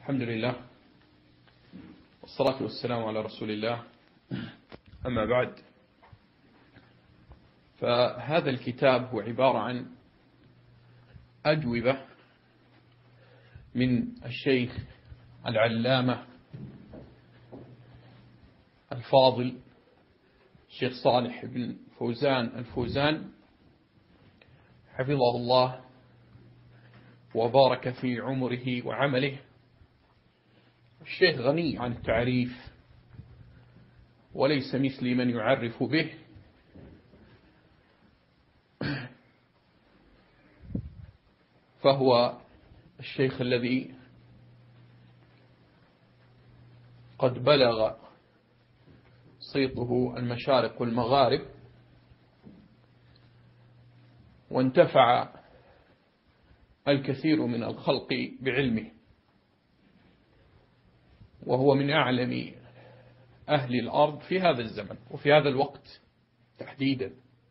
الحمد لله والصلاة والسلام على رسول الله. أما بعد، فهذا الكتاب هو عبارة عن أجوبة من الشيخ العلامة الفاضل الشيخ صالح بن فوزان الفوزان حفظه الله وبارك في عمره وعمله. الشيخ غني عن التعريف وليس مثلي من يعرف به، فهو الشيخ الذي قد بلغ صيته المشارق والمغارب، وانتفع الكثير من الخلق بعلمه، وهو من أعلم أهل الأرض في هذا الزمن وفي هذا الوقت تحديدا.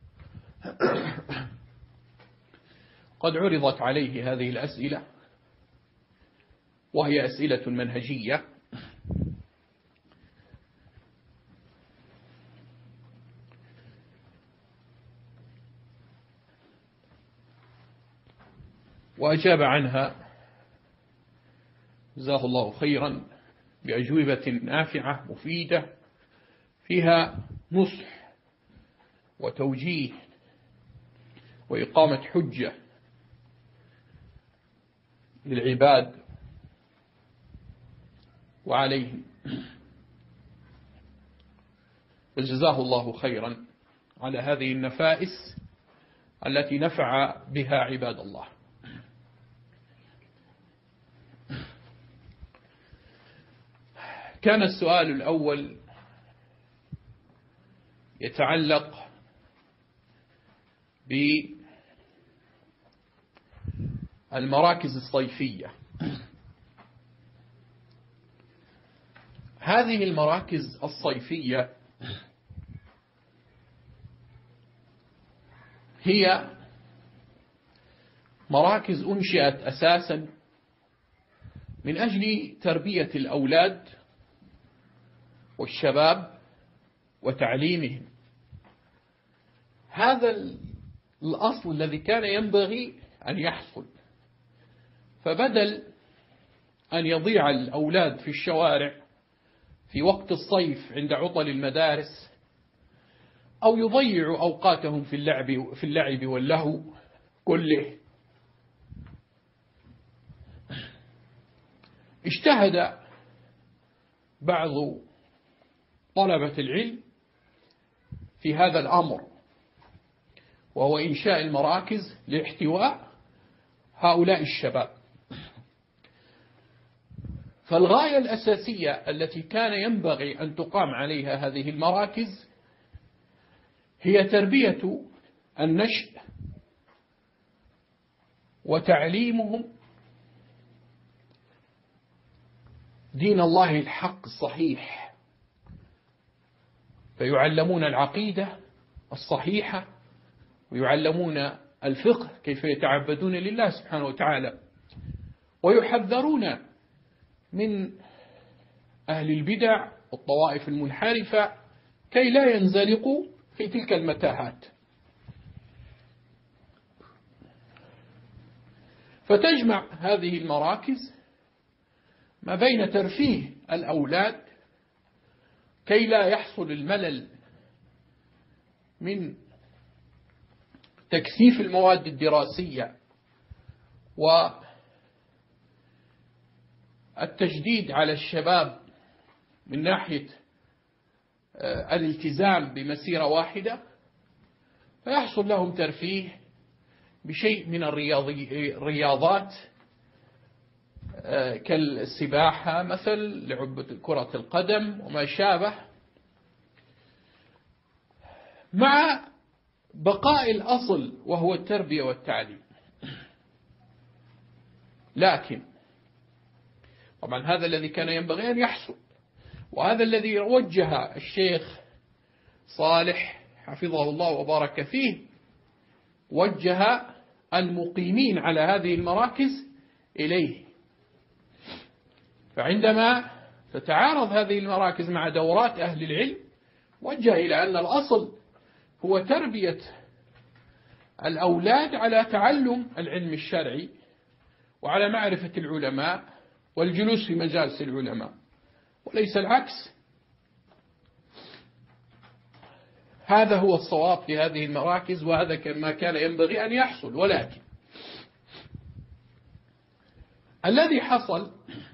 قد عرضت عليه هذه الأسئلة، وهي أسئلة منهجية وأجاب عنها جزاه الله خيرا بأجوبة نافعة مفيدة فيها نصح وتوجيه وإقامة حجة للعباد وعليهم، فجزاه الله خيرا على هذه النفائس التي نفع بها عباد الله. كان السؤال الأول يتعلق بالمراكز الصيفية. هذه المراكز الصيفية هي مراكز أنشئت أساسا من أجل تربية الأولاد والشباب وتعليمهم. هذا الأصل الذي كان ينبغي أن يحصل، فبدل أن يضيع الأولاد في الشوارع في وقت الصيف عند عطل المدارس، أو يضيعوا أوقاتهم في اللعب واللهو كله، اجتهد بعض طلبة العلم في هذا الأمر، وهو إنشاء المراكز لاحتواء هؤلاء الشباب. فالغاية الأساسية التي كان ينبغي أن تقام عليها هذه المراكز هي تربية النشء وتعليمهم دين الله الحق الصحيح، فيعلمون العقيدة الصحيحة، ويعلمون الفقه كيف يتعبدون لله سبحانه وتعالى، ويحذرون من أهل البدع والطوائف المنحرفة كي لا ينزلقوا في تلك المتاهات. فتجمع هذه المراكز ما بين ترفيه الأولاد كي لا يحصل الملل من تكثيف المواد الدراسية والتجديد على الشباب من ناحية الالتزام بمسيرة واحدة، فيحصل لهم ترفيه بشيء من الرياضات كالسباحة مثل، لعبة كرة القدم وما شابه، مع بقاء الأصل وهو التربية والتعليم. لكن طبعا هذا الذي كان ينبغي أن يحصل، وهذا الذي وجه الشيخ صالح حفظه الله وبارك فيه، وجه المقيمين على هذه المراكز إليه. فعندما تتعارض هذه المراكز مع دورات أهل العلم وجه إلى أن الأصل هو تربية الأولاد على تعلم العلم الشرعي وعلى معرفة العلماء والجلوس في مجالس العلماء وليس العكس. هذا هو الصواب في هذه المراكز، وهذا ما كان ينبغي أن يحصل. ولكن الذي حصل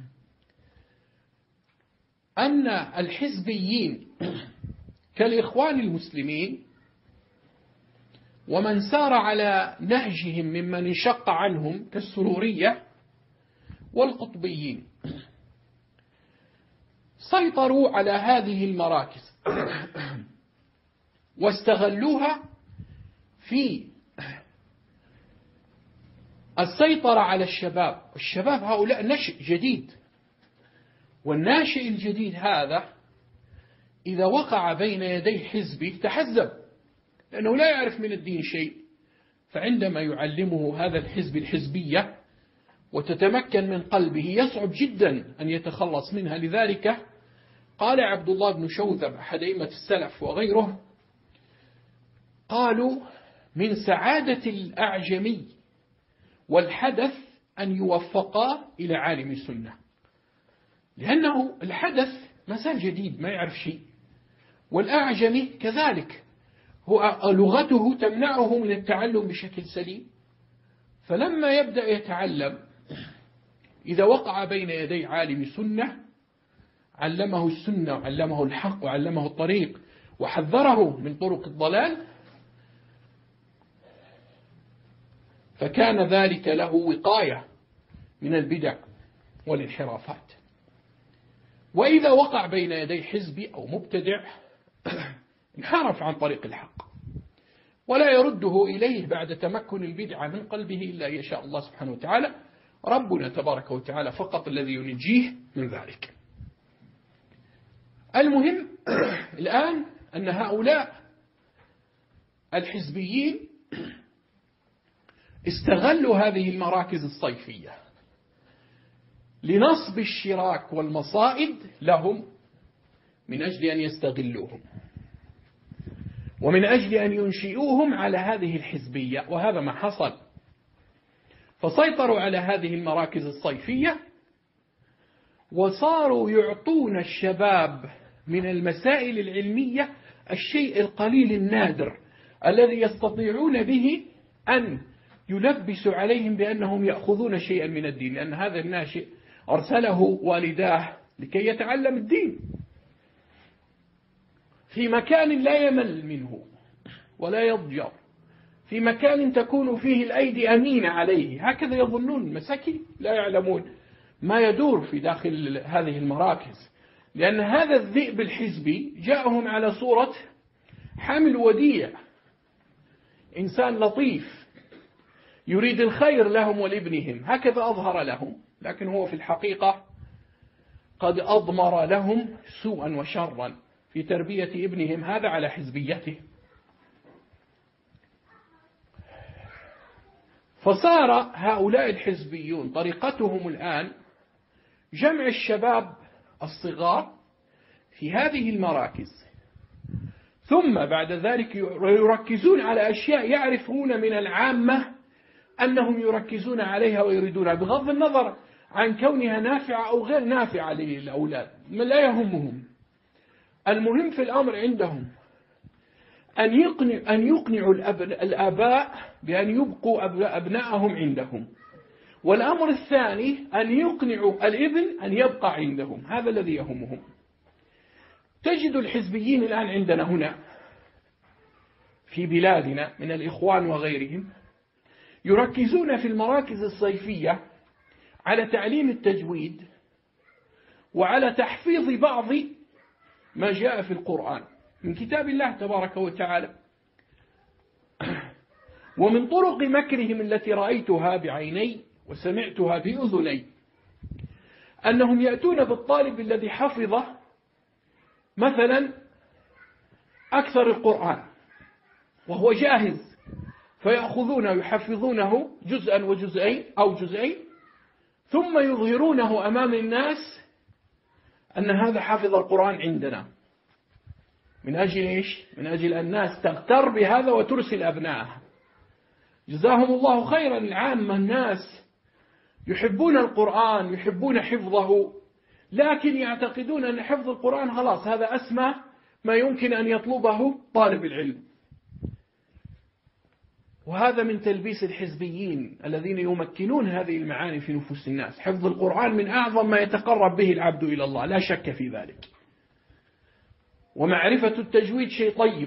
أن الحزبيين كالإخوان المسلمين ومن سار على نهجهم ممن انشق عنهم كالسرورية والقطبيين سيطروا على هذه المراكز واستغلوها في السيطرة على الشباب. الشباب هؤلاء نشء جديد، والناشئ الجديد هذا إذا وقع بين يدي حزبه تحزب، لأنه لا يعرف من الدين شيء. فعندما يعلمه هذا الحزب الحزبية وتتمكن من قلبه يصعب جدا أن يتخلص منها. لذلك قال عبد الله بن شوذب أحد أئمة السلف وغيره، قالوا من سعادة الأعجمي والحدث أن يوفقا إلى عالم السنة، لأنه الحدث ما زال جديد ما يعرف شيء، والأعجمي كذلك هو لغته تمنعه من التعلم بشكل سليم. فلما يبدأ يتعلم إذا وقع بين يدي عالم سنة علمه السنة وعلمه الحق وعلمه الطريق وحذره من طرق الضلال، فكان ذلك له وقاية من البدع والانحرافات. وإذا وقع بين يدي حزبي أو مبتدع انحرف عن طريق الحق ولا يرده إليه بعد تمكن البدعة من قلبه إلا يشاء الله سبحانه وتعالى. ربنا تبارك وتعالى فقط الذي ينجيه من ذلك. المهم الآن أن هؤلاء الحزبيين استغلوا هذه المراكز الصيفية لنصب الشراك والمصائد لهم من أجل أن يستغلوهم ومن أجل أن ينشئوهم على هذه الحزبية، وهذا ما حصل. فسيطروا على هذه المراكز الصيفية وصاروا يعطون الشباب من المسائل العلمية الشيء القليل النادر الذي يستطيعون به أن يلبسوا عليهم بأنهم يأخذون شيئا من الدين، لأن هذا الناشئ أرسله والداه لكي يتعلم الدين في مكان لا يمل منه ولا يضجر، في مكان تكون فيه الأيدي أمينة عليه. هكذا يظنون مساكين لا يعلمون ما يدور في داخل هذه المراكز، لأن هذا الذئب الحزبي جاءهم على صورة حامل وديع، إنسان لطيف يريد الخير لهم ولابنهم، هكذا أظهر لهم، لكن هو في الحقيقة قد أضمر لهم سوءا وشرا في تربية ابنهم هذا على حزبيته. فصار هؤلاء الحزبيون طريقتهم الآن جمع الشباب الصغار في هذه المراكز، ثم بعد ذلك يركزون على أشياء يعرفون من العامة أنهم يركزون عليها ويريدونها، بغض النظر عن كونها نافعة أو غير نافعة للأولاد، لا يهمهم. المهم في الأمر عندهم أن يقنعوا الآباء بأن يبقوا أبنائهم عندهم، والأمر الثاني أن يقنعوا الابن أن يبقى عندهم، هذا الذي يهمهم. تجد الحزبيين الآن عندنا هنا في بلادنا من الإخوان وغيرهم يركزون في المراكز الصيفية على تعليم التجويد وعلى تحفيظ بعض ما جاء في القرآن من كتاب الله تبارك وتعالى. ومن طرق مكرهم التي رأيتها بعيني وسمعتها بأذني أنهم يأتون بالطالب الذي حفظ مثلا أكثر القرآن وهو جاهز، فيأخذونه يحفظونه جزءا وجزئين أو جزئين، ثم يظهرونه أمام الناس أن هذا حافظ القرآن عندنا، من أجل إيش؟ من أجل الناس تغتر بهذا وترسل أبنائها. جزاهم الله خيرا. العامة الناس يحبون القرآن، يحبون حفظه، لكن يعتقدون أن حفظ القرآن خلاص هذا أسمى ما يمكن أن يطلبه طالب العلم. وهذا من تلبيس الحزبيين الذين يمكنون هذه المعاني في نفوس الناس. حفظ القرآن من أعظم ما يتقرب به العبد إلى الله، لا شك في ذلك. ومعرفة التجويد شيء طيب،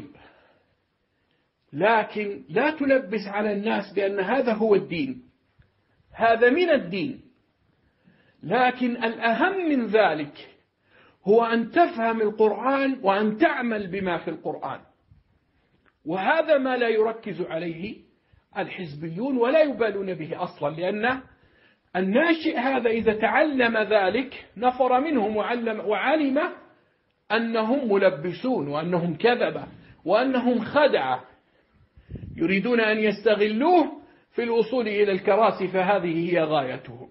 لكن لا تلبس على الناس بأن هذا هو الدين. هذا من الدين، لكن الأهم من ذلك هو أن تفهم القرآن وأن تعمل بما في القرآن. وهذا ما لا يركز عليه الحزبيون ولا يبالون به أصلا، لأن الناشئ هذا إذا تعلم ذلك نفر منهم وعلم أنهم ملبسون وأنهم كذبة وأنهم خدعة، يريدون أن يستغلوه في الوصول إلى الكراسي، فهذه هي غايتهم.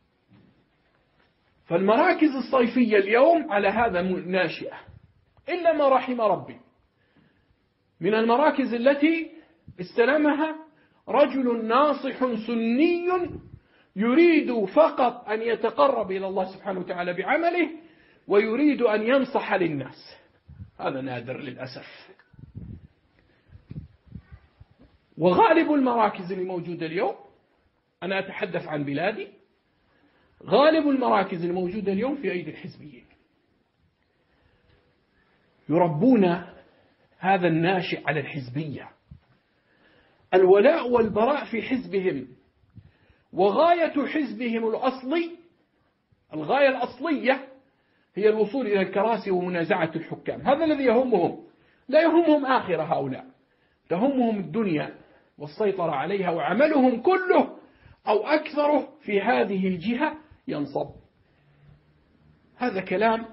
فالمراكز الصيفية اليوم على هذا ناشئة، إلا ما رحم ربي. من المراكز التي استلمها رجل ناصح سني يريد فقط أن يتقرب إلى الله سبحانه وتعالى بعمله، ويريد أن ينصح للناس. هذا نادر للأسف. وغالب المراكز الموجودة اليوم، أنا أتحدث عن بلادي، غالب المراكز الموجودة اليوم في أيدي الحزبيين، يربون هذا الناشئ على الحزبية، الولاء والبراء في حزبهم. وغاية حزبهم الأصلي، الغاية الأصلية هي الوصول إلى الكراسي ومنازعة الحكام. هذا الذي يهمهم، لا يهمهم آخر هؤلاء، تهمهم الدنيا والسيطرة عليها، وعملهم كله أو أكثره في هذه الجهة ينصب. هذا كلام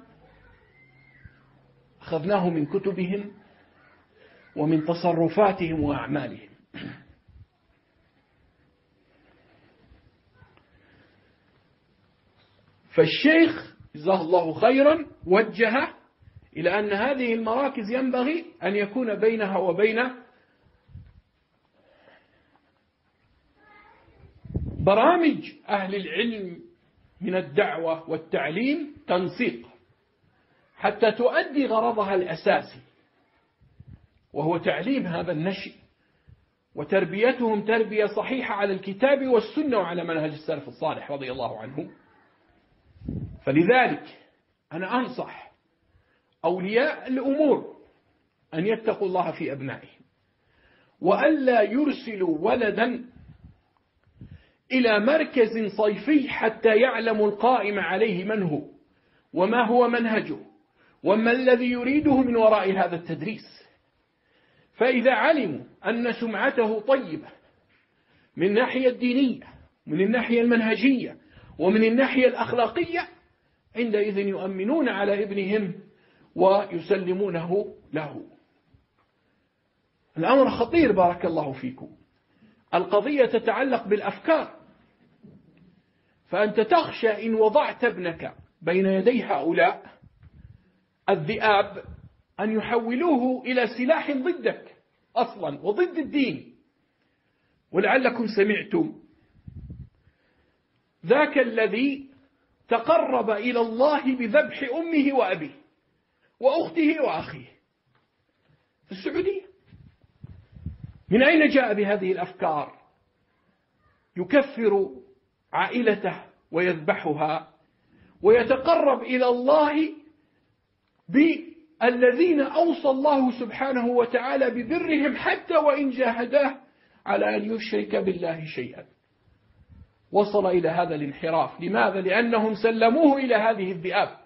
أخذناه من كتبهم ومن تصرفاتهم وأعمالهم. فالشيخ جزاه الله خيرا وجه إلى أن هذه المراكز ينبغي أن يكون بينها وبين برامج أهل العلم من الدعوة والتعليم تنسيق، حتى تؤدي غرضها الأساسي، وهو تعليم هذا النشء وتربيتهم تربية صحيحة على الكتاب والسنة وعلى منهج السلف الصالح رضي الله عنهم. فلذلك أنا أنصح أولياء الأمور أن يتقوا الله في أبنائهم، وألا يرسلوا ولدا إلى مركز صيفي حتى يعلموا القائم عليه من هو وما هو منهجه وما الذي يريده من وراء هذا التدريس. فإذا علموا أن سمعته طيبة من الناحية الدينية، من الناحية المنهجية، ومن الناحية الأخلاقية، عندئذ يؤمنون على ابنهم ويسلمونه له. الأمر خطير بارك الله فيكم. القضية تتعلق بالأفكار، فأنت تخشى إن وضعت ابنك بين يدي هؤلاء الذئاب أن يحولوه إلى سلاح ضدك أصلا وضد الدين. ولعلكم سمعتم ذاك الذي تقرب إلى الله بذبح أمه وأبيه وأخته وأخيه في السعودية. من أين جاء بهذه الأفكار؟ يكفر عائلته ويذبحها ويتقرب إلى الله بالذين أوصى الله سبحانه وتعالى ببرهم حتى وإن جاهداه على أن يشرك بالله شيئا. وصل إلى هذا الانحراف. لماذا؟ لأنهم سلموه إلى هذه الذئاب.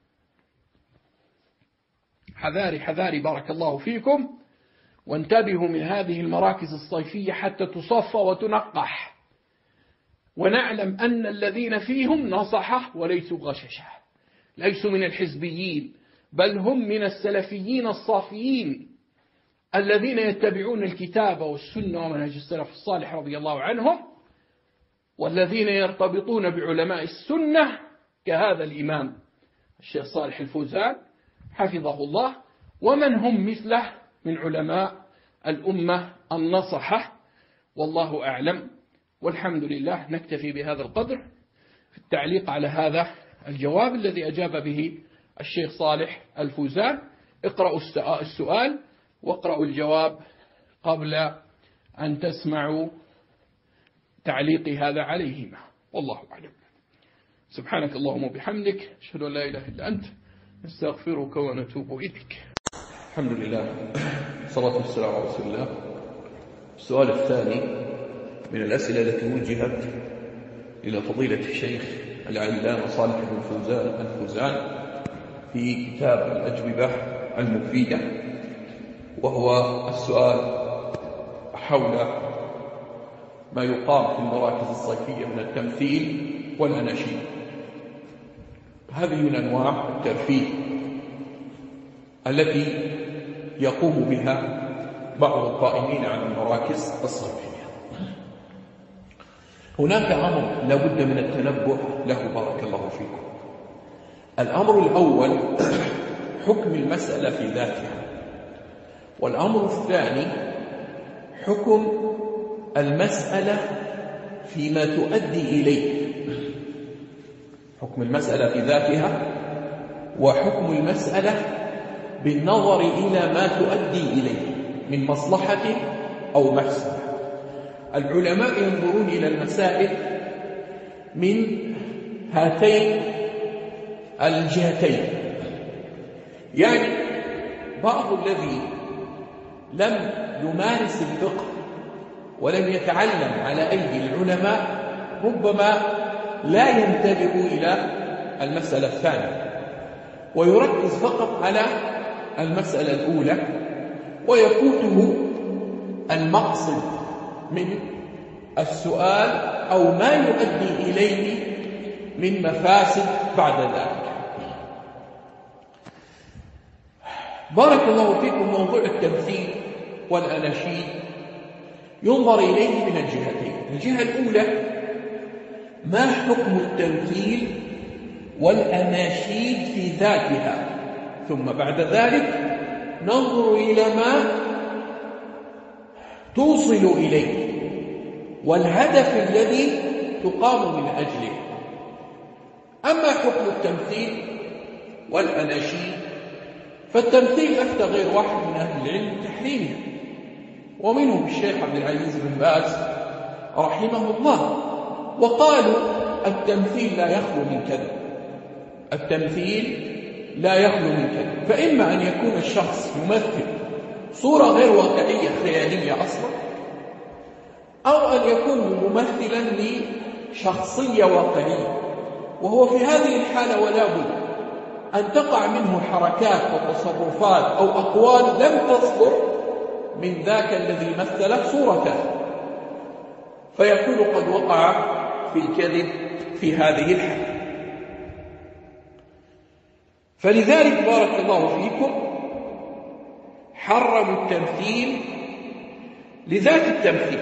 حذاري حذاري بارك الله فيكم، وانتبهوا من هذه المراكز الصيفية حتى تصفى وتنقح، ونعلم أن الذين فيهم نصحة وليسوا غششة، ليسوا من الحزبيين، بل هم من السلفيين الصافيين الذين يتبعون الكتاب والسنة ومنهج السلف الصالح رضي الله عنهم، والذين يرتبطون بعلماء السنة كهذا الإمام الشيخ صالح الفوزان حفظه الله، ومن هم مثله من علماء الأمة النصحة، والله أعلم. والحمد لله. نكتفي بهذا القدر في التعليق على هذا الجواب الذي أجاب به الشيخ صالح الفوزان. اقرأوا السؤال واقرأوا الجواب قبل أن تسمعوا تعليقي هذا عليهما، والله أعلم. سبحانك اللهم وبحمدك، أشهد أن لا إله إلا أنت، نستغفرك ونتوب إليك. الحمد لله، والصلاة والسلام على رسول الله. السؤال الثاني من الأسئلة التي وجهت إلى فضيلة الشيخ العلامة صالح بن الفوزان في كتاب الأجوبة المفيدة، وهو السؤال حول ما يقام في المراكز الصيفية من التمثيل والأناشيد. هذه من أنواع الترفيه التي يقوم بها بعض القائمين على المراكز الصيفية. هناك أمر لا بد من التنبه له، بارك الله فيكم. الأمر الأول حكم المسألة في ذاتها، والأمر الثاني حكم المسألة فيما تؤدي إليه. حكم المسألة في ذاتها، وحكم المسألة بالنظر إلى ما تؤدي إليه من مصلحة أو مفسدة. العلماء ينظرون إلى المسائل من هاتين الجهتين. يعني بعض الذي لم يمارس الفقه ولم يتعلم على أيدي العلماء ربما لا ينتبه إلى المسألة الثانية، ويركز فقط على المسألة الأولى، ويفوته المقصد من السؤال أو ما يؤدي إليه من مفاسد بعد ذلك. بارك الله فيكم. موضوع التمثيل والأناشيد ينظر إليه من الجهتين. الجهة الأولى، ما حكم التمثيل والأناشيد في ذاتها، ثم بعد ذلك ننظر إلى ما توصل إليه والهدف الذي تقام من أجله. أما حكم التمثيل والأناشيد، فالتمثيل أفتى غير واحد من أهل العلم بتحريمه، ومنهم الشيخ عبد العزيز بن باز رحمه الله، وقالوا التمثيل لا يخلو من كذب. التمثيل لا يخلو من كذب، فإما أن يكون الشخص يمثل صورة غير واقعية خيالية أصلا، أو أن يكون ممثلا لشخصية واقعية، وهو في هذه الحالة ولا بد أن تقع منه حركات وتصرفات أو أقوال لم تصدر من ذاك الذي مثل صورته، فيكون قد وقع في الكذب في هذه الحالة. فلذلك بارك الله فيكم حرموا التمثيل لذات التمثيل.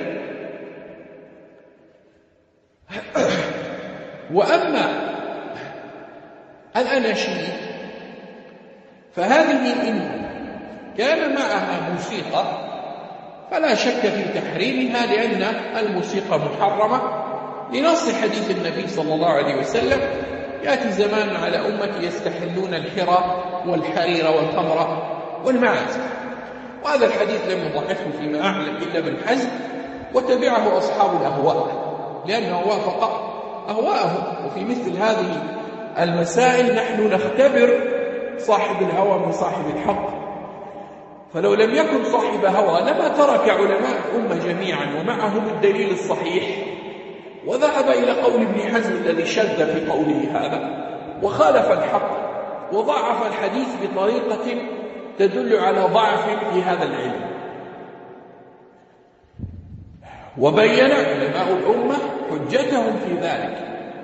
وأما الأناشيد فهذه إن كان معها موسيقى فلا شك في تحريمها، لأن الموسيقى محرمة لنص حديث النبي صلى الله عليه وسلم: يأتي زمان على أمتي يستحلون الحرى والحرير والخمر والمعازف. وهذا الحديث لم يضعفه فيما أعلم إلا ابن حزم، وتبعه أصحاب الأهواء لأنه وافق أهواءهم. وفي مثل هذه المسائل نحن نختبر صاحب الهوى من صاحب الحق، فلو لم يكن صاحب هوى لما ترك علماء الأمة جميعا ومعهم الدليل الصحيح وذهب إلى قول ابن حزم الذي شذ في قوله هذا وخالف الحق وضعف الحديث بطريقة تدل على ضعف في هذا العلم. وبين علماء الأمة حجتهم في ذلك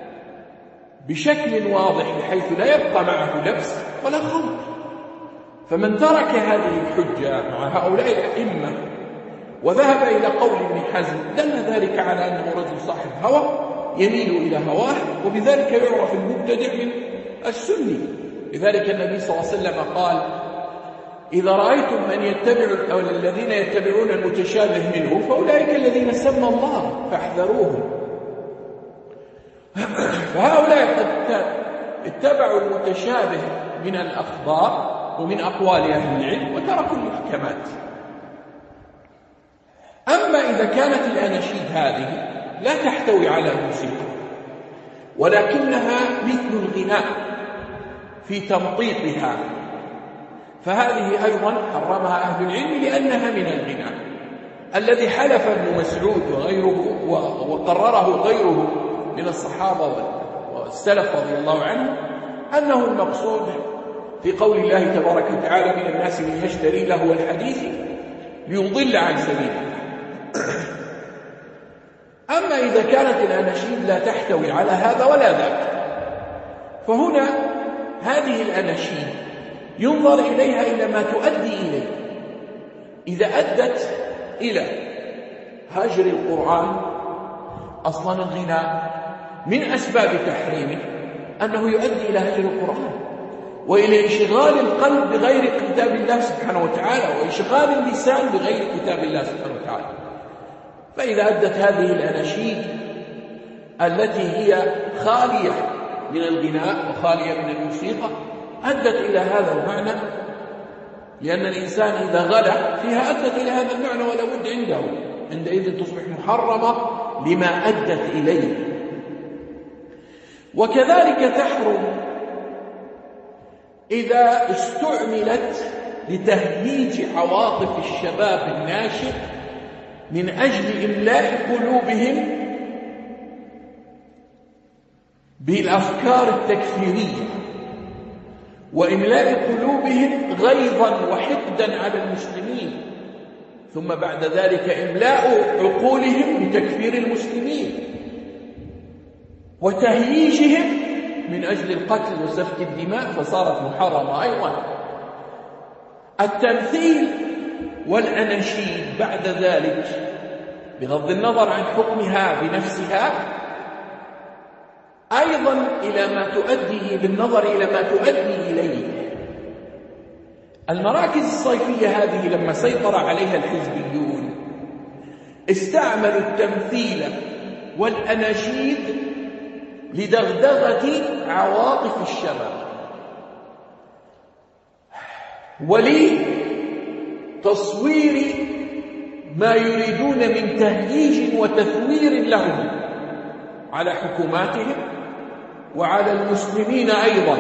بشكل واضح بحيث لا يبقى معه لبس ولا خلط. فمن ترك هذه الحجة مع هؤلاء الأئمة وذهب إلى قول ابن حزم دل ذلك على أنه رجل صاحب هوى يميل إلى هواه، وبذلك يعرف المبتدع من السني. لذلك النبي صلى الله عليه وسلم قال: إذا رأيتم من يتبع أو الذين يتبعون المتشابه منه فأولئك الذين سمى الله فاحذروهم. فهؤلاء قد اتبعوا المتشابه من الأخبار ومن أقوال أهل العلم وتركوا المحكمات. أما إذا كانت الأناشيد هذه لا تحتوي على موسيقى ولكنها مثل الغناء في تمطيطها، فهذه أيضا حرمها أهل العلم لأنها من الغناء الذي حلف ابن مسعود وغيره وقرره غيره من الصحابة والسلف رضي الله عنهم أنه المقصود في قول الله تبارك وتعالى: من الناس من يشتري لهو الحديث ليضل عن سبيل الله. أما إذا كانت الأناشيد لا تحتوي على هذا ولا ذاك، فهنا هذه الأناشيد ينظر إليها إلى ما تؤدي إليه. إذا أدت إلى هجر القرآن، أصلا الغناء من أسباب تحريمه أنه يؤدي إلى هجر القرآن وإلى انشغال القلب بغير كتاب الله سبحانه وتعالى وإشغال اللسان بغير كتاب الله سبحانه وتعالى. فإذا أدت هذه الأناشيد التي هي خالية من الغناء وخالية من الموسيقى أدت إلى هذا المعنى، لأن الإنسان إذا غلا فيها أدت إلى هذا المعنى ولا بد عنده، عندئذ تصبح محرمة لما أدت إليه. وكذلك تحرم إذا استعملت لتهييج عواطف الشباب الناشئ من أجل إملاء قلوبهم بالأفكار التكفيرية وإملاء قلوبهم غيظا وحقدا على المسلمين، ثم بعد ذلك إملاء عقولهم بتكفير المسلمين وتهييجهم من أجل القتل وسفك الدماء، فصارت محرمة أيضا. التمثيل والأناشيد بعد ذلك بغض النظر عن حكمها بنفسها أيضا إلى ما تؤدي بالنظر إلى ما تؤدي إليه. المراكز الصيفية هذه لما سيطر عليها الحزبيون استعملوا التمثيل والأناشيد لدغدغة عواطف الشباب ولتصوير ما يريدون من تهييج وتثوير لهم على حكوماتهم وعلى المسلمين أيضا.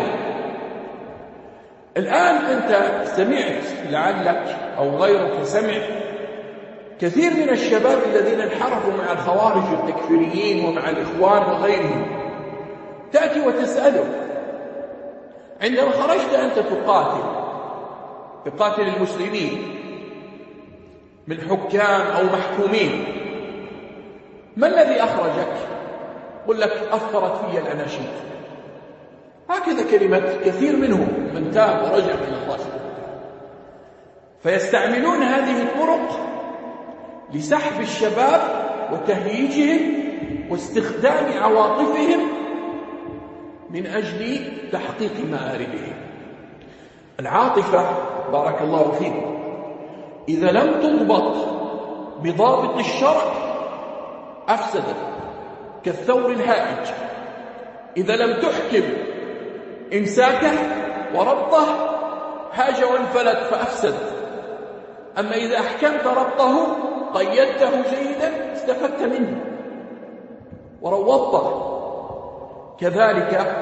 الآن أنت سمعت لعلك أو غيرك سمع كثير من الشباب الذين انحرفوا مع الخوارج والتكفيريين ومع الإخوان وغيرهم، تأتي وتسأله: عندما خرجت أنت تقاتل المسلمين من حكام أو محكومين، ما الذي أخرجك؟ قل لك: أثرت في الأناشيد. هكذا كلمة كثير منهم من تاب ورجع إلى الله سبحانه وتعالى. فيستعملون هذه الطرق لسحب الشباب وتهييجهم واستخدام عواطفهم من أجل تحقيق مآربهم. العاطفة بارك الله فيكم إذا لم تضبط بضابط الشرع أفسدت، كالثور الهائج. إذا لم تحكم إمساكه وربطه هاج وانفلت فأفسد. أما إذا أحكمت ربطه قيدته جيدا استفدت منه وروضته. كذلك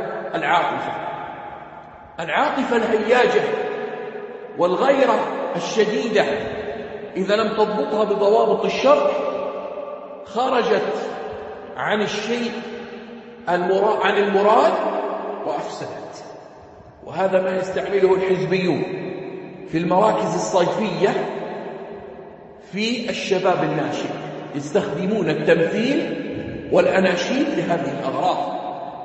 العاطفة الهياجة والغيرة الشديدة إذا لم تضبطها بضوابط الشرع خرجت عن الشيء عن المراد وأفسدت. وهذا ما يستعمله الحزبيون في المراكز الصيفية في الشباب الناشئ، يستخدمون التمثيل والأناشيد لهذه الأغراض.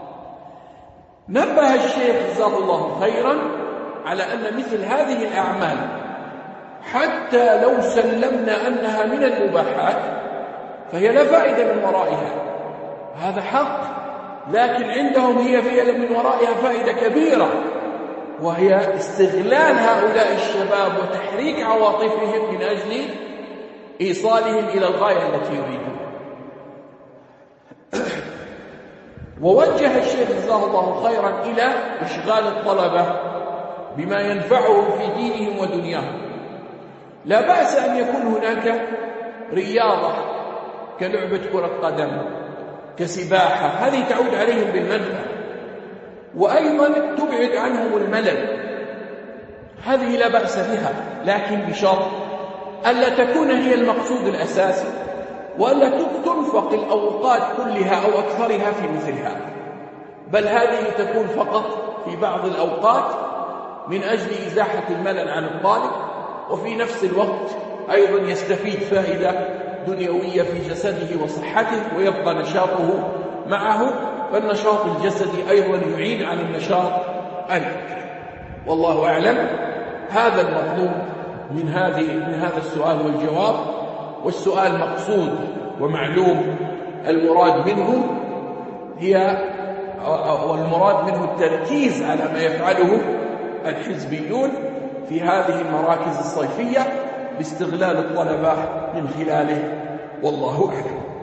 نبه الشيخ جزاه الله خيرا على أن مثل هذه الأعمال حتى لو سلمنا أنها من المباحات فهي لا فائدة من ورائها، هذا حق، لكن عندهم هي من ورائها فائدة كبيرة، وهي استغلال هؤلاء الشباب وتحريك عواطفهم من أجل إيصالهم إلى الغاية التي يريدون. ووجه الشيخ جزاه الله خيرا إلى إشغال الطلبة بما ينفعهم في دينهم ودنياهم. لا بأس أن يكون هناك رياضة كلعبة كرة قدم، كسباحة، هذه تعود عليهم بالمنفعة، وأيضا تبعد عنهم الملل، هذه لا بأس بها، لكن بشرط ألا تكون هي المقصود الأساسي، وألا تنفق الأوقات كلها أو أكثرها في مثل هذا، بل هذه تكون فقط في بعض الأوقات من أجل إزاحة الملل عن الطالب، وفي نفس الوقت أيضا يستفيد فائدة دنيوية في جسده وصحته ويبقى نشاطه معه، فالنشاط الجسدي أيضا يعين عن النشاط الفكري. والله أعلم. هذا المطلوب من هذا السؤال والجواب. والسؤال مقصود ومعلوم، المراد منه التركيز على ما يفعله الحزبيون في هذه المراكز الصيفية باستغلال الطلبة من خلاله، والله أعلم.